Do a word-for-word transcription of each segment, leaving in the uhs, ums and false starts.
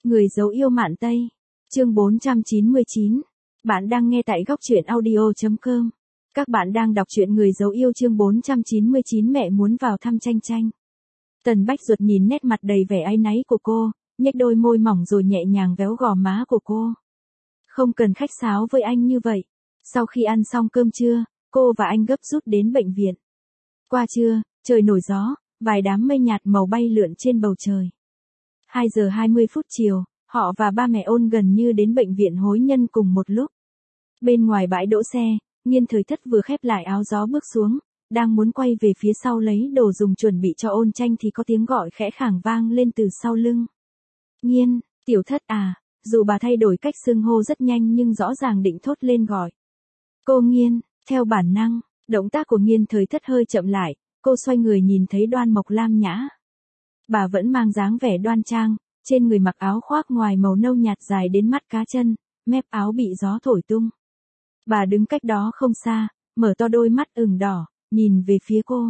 Người dấu yêu Mạn Tây. Chương bốn trăm chín mươi chín. Bạn đang nghe tại góc truyện audio chấm com. Các bạn đang đọc truyện Người dấu yêu chương bốn trăm chín mươi chín mẹ muốn vào thăm Tranh Tranh. Tần Bách Duật nhìn nét mặt đầy vẻ áy náy của cô, nhếch đôi môi mỏng rồi nhẹ nhàng véo gò má của cô. Không cần khách sáo với anh như vậy. Sau khi ăn xong cơm trưa, cô và anh gấp rút đến bệnh viện. Qua trưa, trời nổi gió, vài đám mây nhạt màu bay lượn trên bầu trời. hai giờ hai mươi phút chiều, họ và ba mẹ Ôn gần như đến bệnh viện Hối Nhân cùng một lúc. Bên ngoài bãi đỗ xe, Nghiên Thời Thất vừa khép lại áo gió bước xuống, đang muốn quay về phía sau lấy đồ dùng chuẩn bị cho Ôn Tranh thì có tiếng gọi khẽ khàng vang lên từ sau lưng. Nghiên, Tiểu Thất à, dù bà thay đổi cách xưng hô rất nhanh nhưng rõ ràng định thốt lên gọi. Cô Nghiên, theo bản năng, động tác của Nghiên Thời Thất hơi chậm lại, cô xoay người nhìn thấy Đoan Mộc Lam Nhã. Bà vẫn mang dáng vẻ đoan trang, trên người mặc áo khoác ngoài màu nâu nhạt dài đến mắt cá chân, mép áo bị gió thổi tung. Bà đứng cách đó không xa, mở to đôi mắt ửng đỏ, nhìn về phía cô.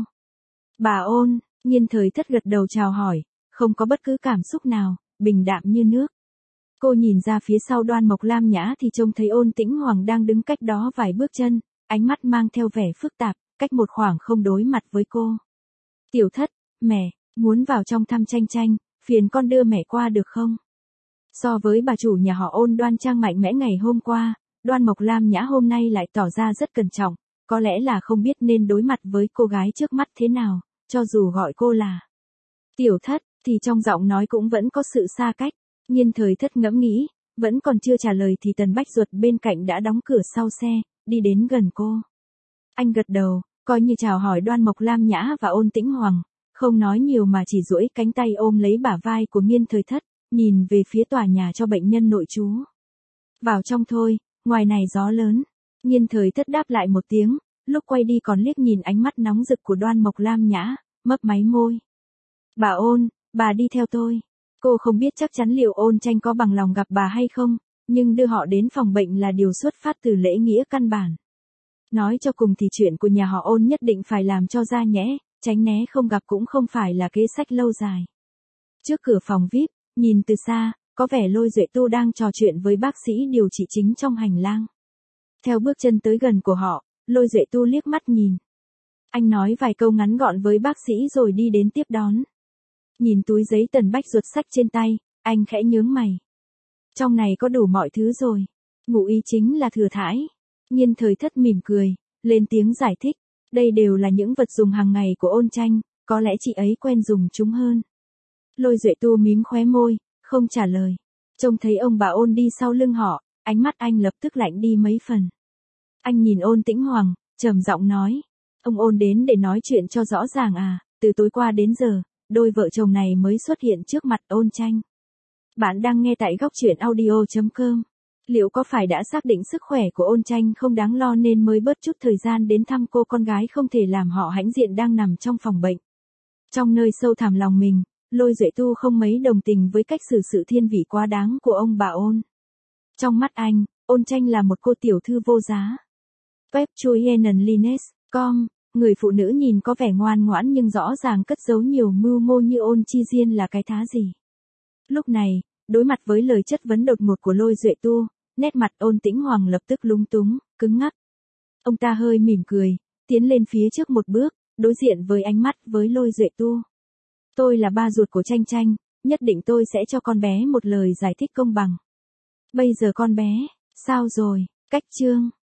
Bà Ôn, Nghiên Thời Thất gật đầu chào hỏi, không có bất cứ cảm xúc nào, bình đạm như nước. Cô nhìn ra phía sau Đoan Mộc Lam Nhã thì trông thấy Ôn Tĩnh Hoàng đang đứng cách đó vài bước chân, ánh mắt mang theo vẻ phức tạp, cách một khoảng không đối mặt với cô. Tiểu Thất, mẹ, muốn vào trong thăm Tranh Tranh, phiền con đưa mẹ qua được không? So với bà chủ nhà họ Ôn đoan trang mạnh mẽ ngày hôm qua, Đoan Mộc Lam Nhã hôm nay lại tỏ ra rất cẩn trọng, có lẽ là không biết nên đối mặt với cô gái trước mắt thế nào, cho dù gọi cô là Tiểu Thất, thì trong giọng nói cũng vẫn có sự xa cách. Nghiên Thời Thất ngẫm nghĩ, vẫn còn chưa trả lời thì Tần Bách Duật bên cạnh đã đóng cửa sau xe, đi đến gần cô. Anh gật đầu, coi như chào hỏi Đoan Mộc Lam Nhã và Ôn Tĩnh Hoàng, không nói nhiều mà chỉ duỗi cánh tay ôm lấy bả vai của Nghiên Thời Thất, nhìn về phía tòa nhà cho bệnh nhân nội trú. Vào trong thôi, ngoài này gió lớn. Nghiên Thời Thất đáp lại một tiếng, lúc quay đi còn liếc nhìn ánh mắt nóng rực của Đoan Mộc Lam Nhã, mấp máy môi. Bà Ôn, bà đi theo tôi. Cô không biết chắc chắn liệu Ôn Tranh có bằng lòng gặp bà hay không, nhưng đưa họ đến phòng bệnh là điều xuất phát từ lễ nghĩa căn bản. Nói cho cùng thì chuyện của nhà họ Ôn nhất định phải làm cho ra nhẽ, tránh né không gặp cũng không phải là kế sách lâu dài. Trước cửa phòng vi ai pi, nhìn từ xa, có vẻ Lôi Duệ Tu đang trò chuyện với bác sĩ điều trị chính trong hành lang. Theo bước chân tới gần của họ, Lôi Duệ Tu liếc mắt nhìn. Anh nói vài câu ngắn gọn với bác sĩ rồi đi đến tiếp đón. Nhìn túi giấy Tần Bách Duật xách trên tay, anh khẽ nhướng mày. Trong này có đủ mọi thứ rồi. Ngụ ý chính là thừa thãi. Nghiên Thời Thất mỉm cười, lên tiếng giải thích. Đây đều là những vật dùng hàng ngày của Ôn Tranh, có lẽ chị ấy quen dùng chúng hơn. Lôi Duệ Tu mím khóe môi, không trả lời. Trông thấy ông bà Ôn đi sau lưng họ, ánh mắt anh lập tức lạnh đi mấy phần. Anh nhìn Ôn Tĩnh Hoàng, trầm giọng nói. Ông Ôn đến để nói chuyện cho rõ ràng à, từ tối qua đến giờ, đôi vợ chồng này mới xuất hiện trước mặt Ôn Tranh. Bạn đang nghe tại góc truyện audio chấm com. Liệu có phải đã xác định sức khỏe của Ôn Tranh không đáng lo nên mới bớt chút thời gian đến thăm cô con gái không thể làm họ hãnh diện đang nằm trong phòng bệnh? Trong nơi sâu thẳm lòng mình, Lôi Duệ Tu không mấy đồng tình với cách xử sự thiên vị quá đáng của ông bà Ôn. Trong mắt anh, Ôn Tranh là một cô tiểu thư vô giá. Web Chuyen Lines chấm com, người phụ nữ nhìn có vẻ ngoan ngoãn nhưng rõ ràng cất giấu nhiều mưu mô như Ôn Chi Diên là cái thá gì. Lúc này, đối mặt với lời chất vấn đột ngột của Lôi Duệ Tu, nét mặt Ôn Tĩnh Hoàng lập tức lúng túng, cứng ngắc. Ông ta hơi mỉm cười, tiến lên phía trước một bước, đối diện với ánh mắt với Lôi Duệ Tu. Tôi là ba ruột của Tranh Tranh, nhất định tôi sẽ cho con bé một lời giải thích công bằng. Bây giờ con bé, sao rồi, cách chương.